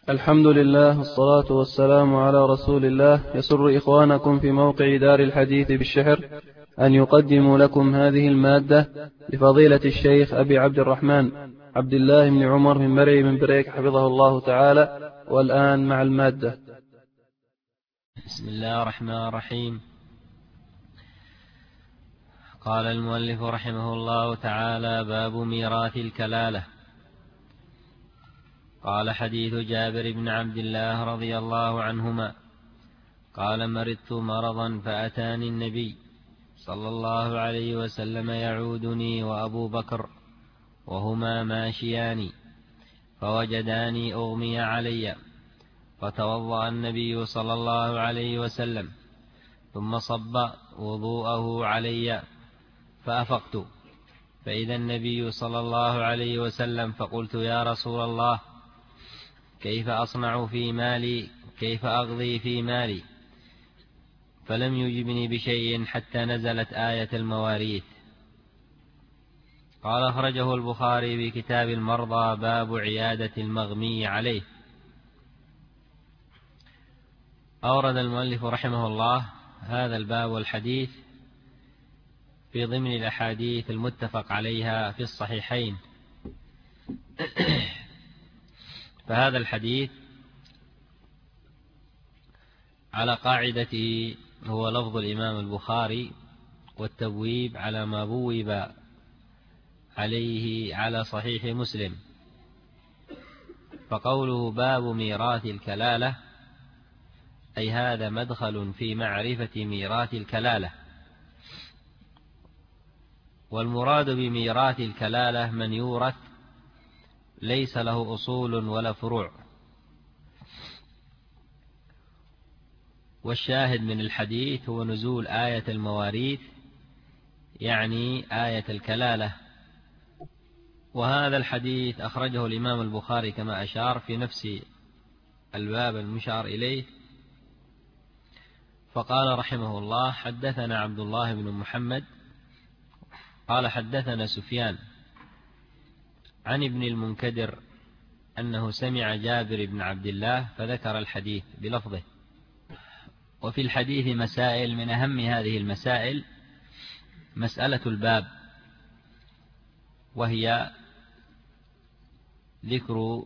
الحمد لله والصلاة والسلام على رسول الله. يسر إخوانكم في موقع دار الحديث بالشحر أن يقدموا لكم هذه المادة لفضيلة الشيخ أبي عبد الرحمن عبد الله بن عمر من مرعي من بريك حفظه الله تعالى. والآن مع المادة. بسم الله الرحمن الرحيم. قال المؤلف رحمه الله تعالى: باب ميراث الكلالة. قال: حديث جابر بن عبد الله رضي الله عنهما قال: مرضت مرضا فأتاني النبي صلى الله عليه وسلم يعودني وأبو بكر وهما ماشيان، فوجداني أغمي علي، فتوضأ النبي صلى الله عليه وسلم ثم صب وضوءه علي، فأفقت فإذا النبي صلى الله عليه وسلم، فقلت: يا رسول الله، كيف أصنع في مالي؟ كيف أقضي في مالي؟ فلم يجبني بشيء حتى نزلت آية المواريث. قال: أخرجه البخاري بكتاب المرضى باب عيادة المغمي عليه. أورد المؤلف رحمه الله هذا الباب والحديث في ضمن الأحاديث المتفق عليها في الصحيحين. فهذا الحديث على قاعدته هو لفظ الإمام البخاري، والتبويب على ما بوب عليه على صحيح مسلم. فقوله باب ميراث الكلالة أي هذا مدخل في معرفة ميراث الكلالة. والمراد بميراث الكلالة من يورث ليس له أصول ولا فروع. والشاهد من الحديث هو نزول آية المواريث، يعني آية الكلالة. وهذا الحديث أخرجه الإمام البخاري كما أشار في نفس الباب المشار إليه. فقال رحمه الله: حدثنا عبد الله بن محمد قال: حدثنا سفيان عن ابن المنكدر أنه سمع جابر بن عبد الله فذكر الحديث بلفظه. وفي الحديث مسائل، من أهم هذه المسائل مسألة الباب، وهي ذكر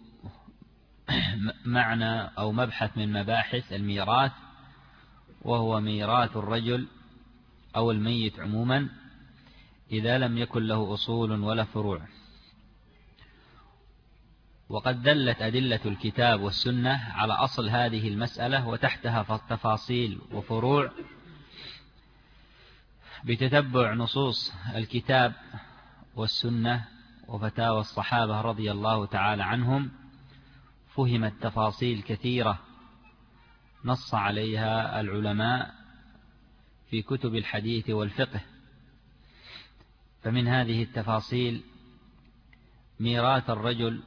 معنى أو مبحث من مباحث الميراث، وهو ميراث الرجل أو الميت عموما إذا لم يكن له أصول ولا فروع. وقد دلت أدلة الكتاب والسنة على أصل هذه المسألة وتحتها تفاصيل وفروع. بتتبع نصوص الكتاب والسنة وفتاوى الصحابة رضي الله تعالى عنهم فهمت تفاصيل كثيرة نص عليها العلماء في كتب الحديث والفقه. فمن هذه التفاصيل ميراث الرجل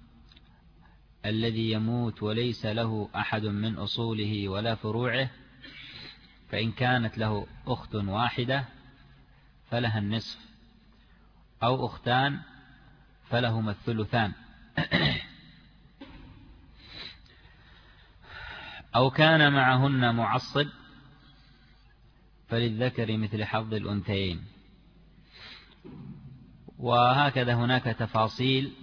الذي يموت وليس له أحد من أصوله ولا فروعه، فإن كانت له أخت واحدة فلها النصف، أو أختان فلهما الثلثان، أو كان معهن معصب فللذكر مثل حظ الأنثيين. وهكذا هناك تفاصيل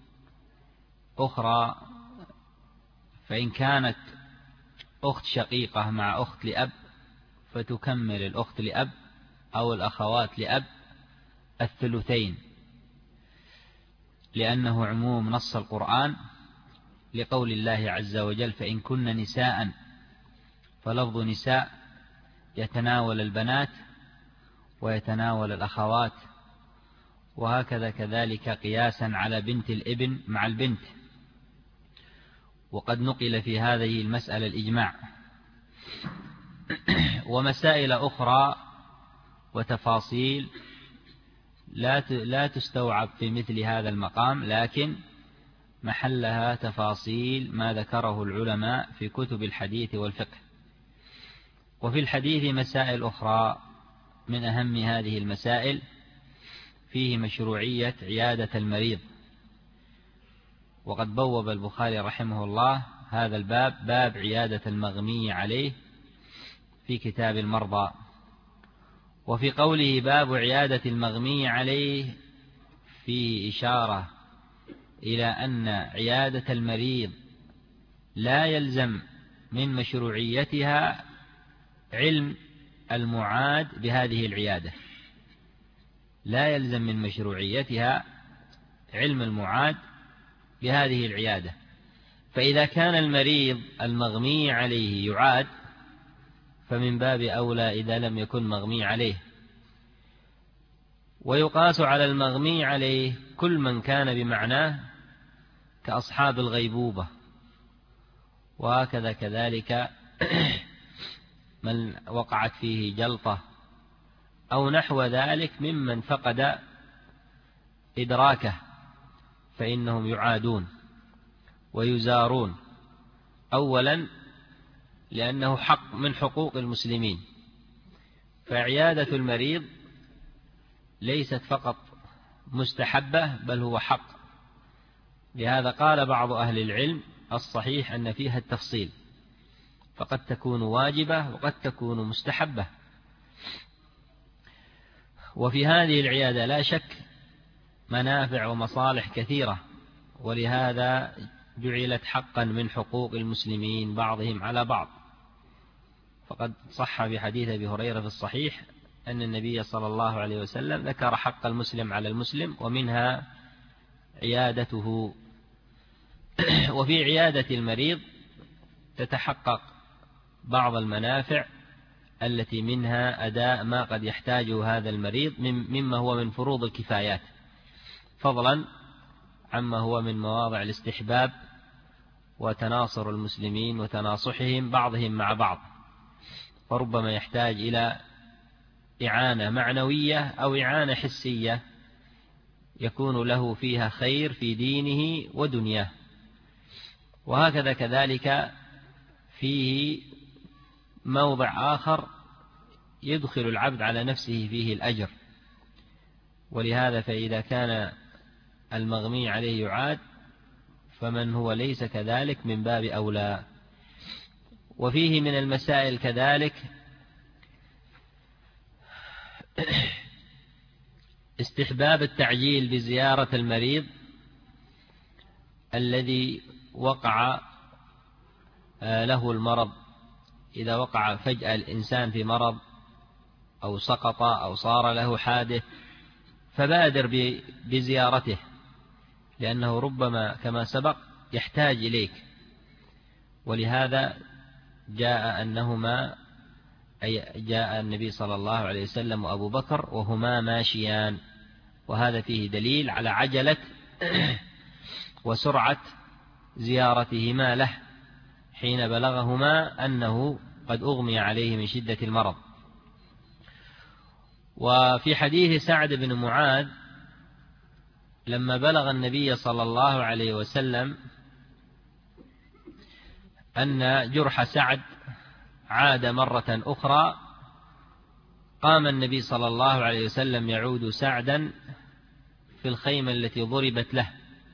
أخرى. فإن كانت أخت شقيقة مع أخت لأب فتكمل الأخت لأب أو الأخوات لأب الثلثين، لأنه عموم نص القرآن لقول الله عز وجل: فإن كن نساء، فلفظ نساء يتناول البنات ويتناول الأخوات، وهكذا كذلك قياسا على بنت الابن مع البنت. وقد نقل في هذه المسألة الإجماع. ومسائل أخرى وتفاصيل لا تستوعب في مثل هذا المقام، لكن محلها تفاصيل ما ذكره العلماء في كتب الحديث والفقه. وفي الحديث مسائل أخرى. من أهم هذه المسائل فيه مشروعية عيادة المريض. وقد بوب البخاري رحمه الله هذا الباب باب عيادة المغمي عليه في كتاب المرضى. وفي قوله باب عيادة المغمي عليه فيه إشارة إلى أن عيادة المريض لا يلزم من مشروعيتها علم المعاد بهذه العيادة، لا يلزم من مشروعيتها علم المعاد بهذه العيادة. فإذا كان المريض المغمي عليه يعاد فمن باب أولى إذا لم يكن مغمي عليه. ويقاس على المغمي عليه كل من كان بمعناه كأصحاب الغيبوبة، وهكذا كذلك من وقعت فيه جلطة أو نحو ذلك ممن فقد إدراكه، فإنهم يعادون ويزارون، أولا لأنه حق من حقوق المسلمين. فعيادة المريض ليست فقط مستحبة بل هو حق. لهذا قال بعض أهل العلم الصحيح أن فيها التفصيل، فقد تكون واجبة وقد تكون مستحبة. وفي هذه العيادة لا شك منافع ومصالح كثيرة، ولهذا جعلت حقا من حقوق المسلمين بعضهم على بعض. فقد صح في حديث أبي هريرة في الصحيح أن النبي صلى الله عليه وسلم ذكر حق المسلم على المسلم ومنها عيادته. وفي عيادة المريض تتحقق بعض المنافع التي منها أداء ما قد يحتاجه هذا المريض مما هو من فروض الكفايات، فضلا عما هو من مواضع الاستحباب وتناصر المسلمين وتناصحهم بعضهم مع بعض. فربما يحتاج إلى إعانة معنوية أو إعانة حسية يكون له فيها خير في دينه ودنياه. وهكذا كذلك فيه موضع آخر يدخل العبد على نفسه فيه الأجر. ولهذا فإذا كان المغمي عليه يعاد فمن هو ليس كذلك من باب أولى. وفيه من المسائل كذلك استحباب التعجيل بزيارة المريض الذي وقع له المرض. إذا وقع فجأة الإنسان في مرض أو سقط أو صار له حادث فبادر بزيارته، لأنه ربما كما سبق يحتاج إليك. ولهذا جاء جاء النبي صلى الله عليه وسلم وأبو بكر وهما ماشيان، وهذا فيه دليل على عجلة وسرعة زيارتهما له حين بلغهما أنه قد أغمي عليه من شدة المرض. وفي حديث سعد بن معاذ لما بلغ النبي صلى الله عليه وسلم أن جرح سعد عاد مرة أخرى، قام النبي صلى الله عليه وسلم يعود سعدا في الخيمة التي ضربت له،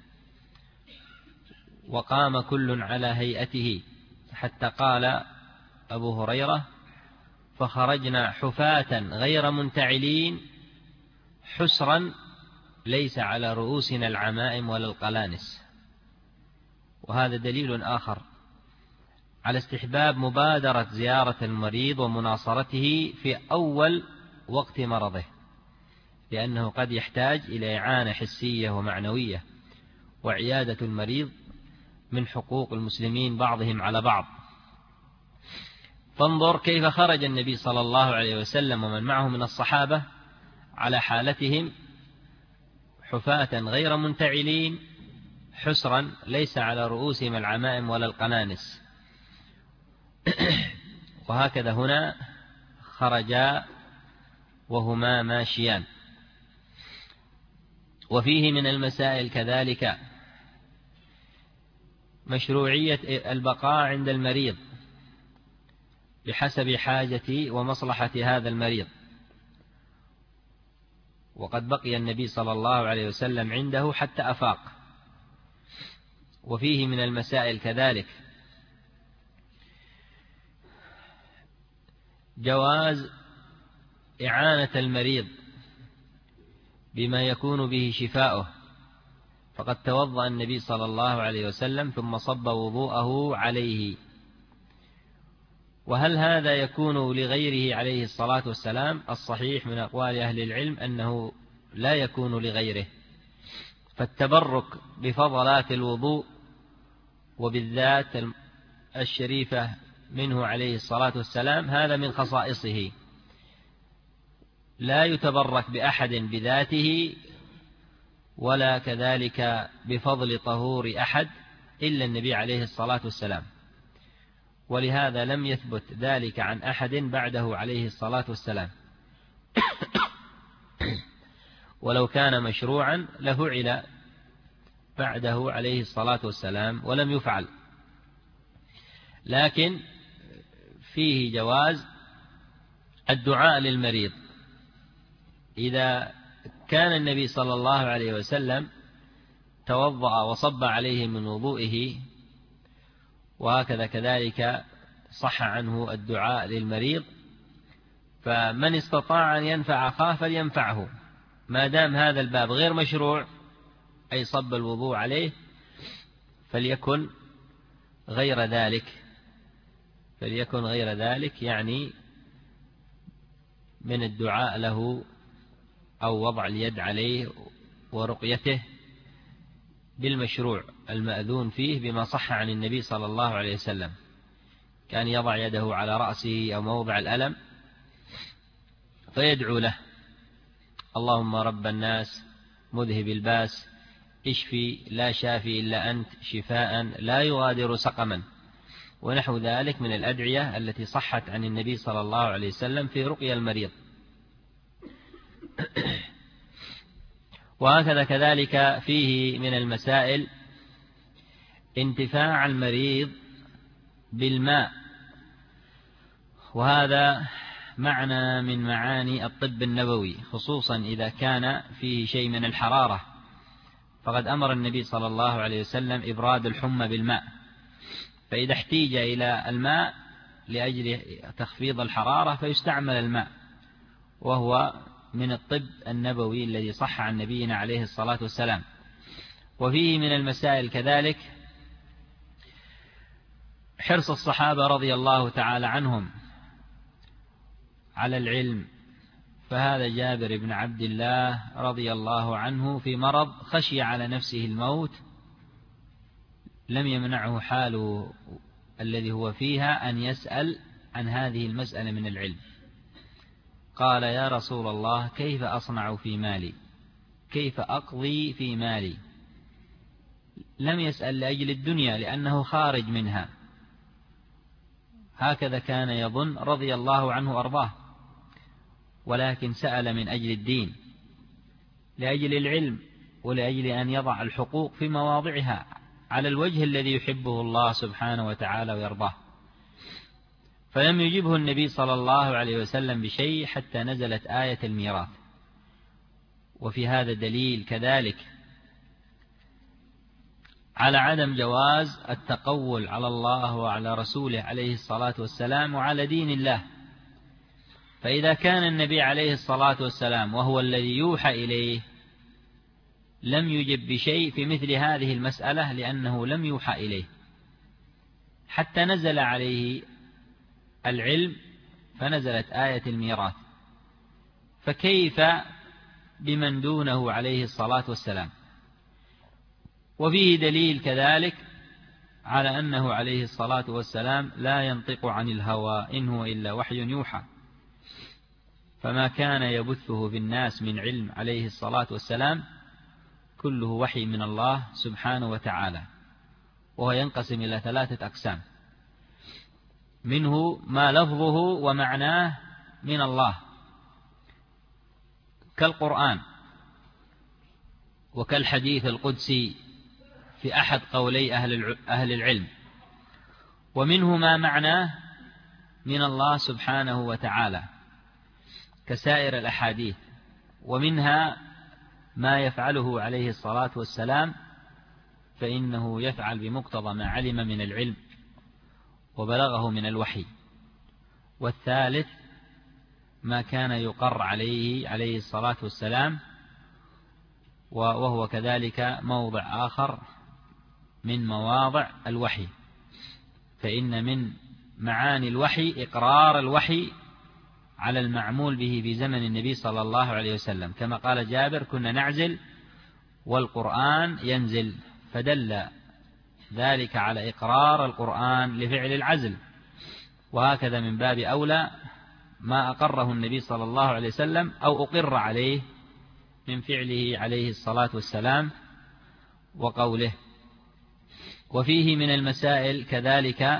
وقام كل على هيئته، حتى قال أبو هريرة: فخرجنا حفاة غير منتعلين حسرا ليس على رؤوسنا العمائم ولا القلانس. وهذا دليل آخر على استحباب مبادرة زيارة المريض ومناصرته في أول وقت مرضه، لأنه قد يحتاج إلى إعانة حسية ومعنوية. وعيادة المريض من حقوق المسلمين بعضهم على بعض. فانظر كيف خرج النبي صلى الله عليه وسلم ومن معه من الصحابة على حالتهم حفاة غير منتعلين حسرا ليس على رؤوسهم العمائم ولا القنانس. وهكذا هنا خرجا وهما ماشيان. وفيه من المسائل كذلك مشروعية البقاء عند المريض بحسب حاجة ومصلحة هذا المريض، وقد بقي النبي صلى الله عليه وسلم عنده حتى أفاق. وفيه من المسائل كذلك جواز إعانة المريض بما يكون به شفاؤه، فقد توضأ النبي صلى الله عليه وسلم ثم صب وضوءه عليه. وهل هذا يكون لغيره عليه الصلاة والسلام؟ الصحيح من أقوال أهل العلم أنه لا يكون لغيره، فالتبرك بفضلات الوضوء وبالذات الشريفة منه عليه الصلاة والسلام هذا من خصائصه، لا يتبرك بأحد بذاته ولا كذلك بفضل طهور أحد إلا النبي عليه الصلاة والسلام، ولهذا لم يثبت ذلك عن أحد بعده عليه الصلاة والسلام. ولو كان مشروعا لفعل بعده عليه الصلاة والسلام ولم يفعل. لكن فيه جواز الدعاء للمريض إذا كان النبي صلى الله عليه وسلم توضأ وصب عليه من وضوئه، وهكذا كذلك صح عنه الدعاء للمريض، فمن استطاع أن ينفع أخاه فلينفعه ما دام هذا الباب غير مشروع، أي صب الوضوء عليه، فليكن غير ذلك يعني من الدعاء له أو وضع اليد عليه ورقيته بالمشروع المأذون فيه بما صح عن النبي صلى الله عليه وسلم، كان يضع يده على رأسه أو موضع الألم فيدعو له: اللهم رب الناس مذهب الباس اشفي لا شافي إلا أنت شفاء لا يغادر سقما، ونحو ذلك من الأدعية التي صحت عن النبي صلى الله عليه وسلم في رقية المريض. وهكذا كذلك فيه من المسائل انتفاع المريض بالماء، وهذا معنى من معاني الطب النبوي، خصوصا إذا كان فيه شيء من الحرارة، فقد أمر النبي صلى الله عليه وسلم إبراد الحمى بالماء، فإذا احتيج إلى الماء لأجل تخفيض الحرارة فيستعمل الماء، وهو من الطب النبوي الذي صح عن نبينا عليه الصلاة والسلام. وفيه من المسائل كذلك حرص الصحابة رضي الله تعالى عنهم على العلم، فهذا جابر بن عبد الله رضي الله عنه في مرض خشي على نفسه الموت، لم يمنعه حاله الذي هو فيها أن يسأل عن هذه المسألة من العلم. قال: يا رسول الله كيف أصنع في مالي؟ كيف أقضي في مالي؟ لم يسأل لأجل الدنيا لأنه خارج منها، هكذا كان يظن رضي الله عنه أرضاه، ولكن سأل من أجل الدين، لأجل العلم، ولأجل أن يضع الحقوق في مواضعها على الوجه الذي يحبه الله سبحانه وتعالى ويرضاه. فلم يجبه النبي صلى الله عليه وسلم بشيء حتى نزلت آية الميراث. وفي هذا دليل كذلك على عدم جواز التقول على الله وعلى رسوله عليه الصلاة والسلام وعلى دين الله، فإذا كان النبي عليه الصلاة والسلام وهو الذي يوحى إليه لم يجب بشيء في مثل هذه المسألة لأنه لم يوحى إليه حتى نزل عليه العلم فنزلت آية الميراث، فكيف بمن دونه عليه الصلاة والسلام؟ وفيه دليل كذلك على أنه عليه الصلاة والسلام لا ينطق عن الهوى إن هو إلا وحي يوحى، فما كان يبثه في الناس من علم عليه الصلاة والسلام كله وحي من الله سبحانه وتعالى، وهو ينقسم إلى 3 أقسام: منه ما لفظه ومعناه من الله كالقرآن وكالحديث القدسي في أحد قولي أهل العلم، ومنه ما معناه من الله سبحانه وتعالى كسائر الأحاديث، ومنها ما يفعله عليه الصلاة والسلام فإنه يفعل بمقتضى ما علم من العلم وبلغه من الوحي، والثالث ما كان يقر عليه الصلاة والسلام، وهو كذلك موضع آخر من مواضع الوحي. فإن من معاني الوحي إقرار الوحي على المعمول به في زمن النبي صلى الله عليه وسلم، كما قال جابر: كنا نعزل والقرآن ينزل، فدل ذلك على إقرار القرآن لفعل العزل. وهكذا من باب أولى ما أقره النبي صلى الله عليه وسلم أو أقر عليه من فعله عليه الصلاة والسلام وقوله. وفيه من المسائل كذلك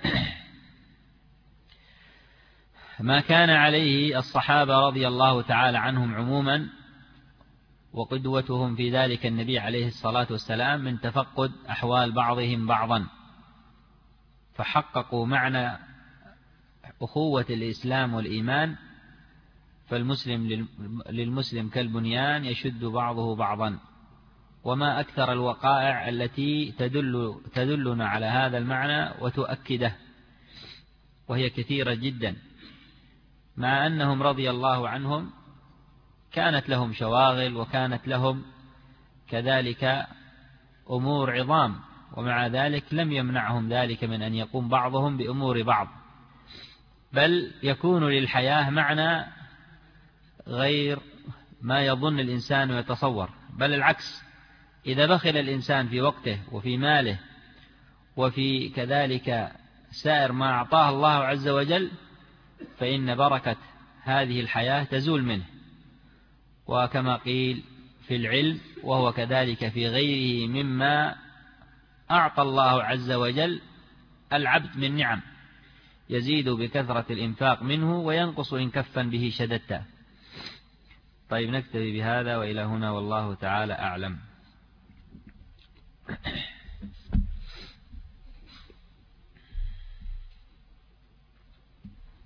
ما كان عليه الصحابة رضي الله تعالى عنهم عموما، وقدوتهم في ذلك النبي عليه الصلاة والسلام، من تفقد أحوال بعضهم بعضا، فحققوا معنى أخوة الإسلام والإيمان. فالمسلم للمسلم كالبنيان يشد بعضه بعضا. وما أكثر الوقائع التي تدلنا على هذا المعنى وتؤكده، وهي كثيرة جدا، مع أنهم رضي الله عنهم كانت لهم شواغل وكانت لهم كذلك أمور عظام، ومع ذلك لم يمنعهم ذلك من أن يقوم بعضهم بأمور بعض، بل يكون للحياة معنى غير ما يظن الإنسان ويتصور، بل العكس. إذا بخل الإنسان في وقته وفي ماله وفي كذلك سائر ما أعطاه الله عز وجل، فإن بركة هذه الحياة تزول منه. وكما قيل في العلم، وهو كذلك في غيره مما أعطى الله عز وجل العبد من نعم، يزيد بكثرة الإنفاق منه وينقص إن كفا به شددته. طيب، نكتفي بهذا، وإلى هنا والله تعالى أعلم.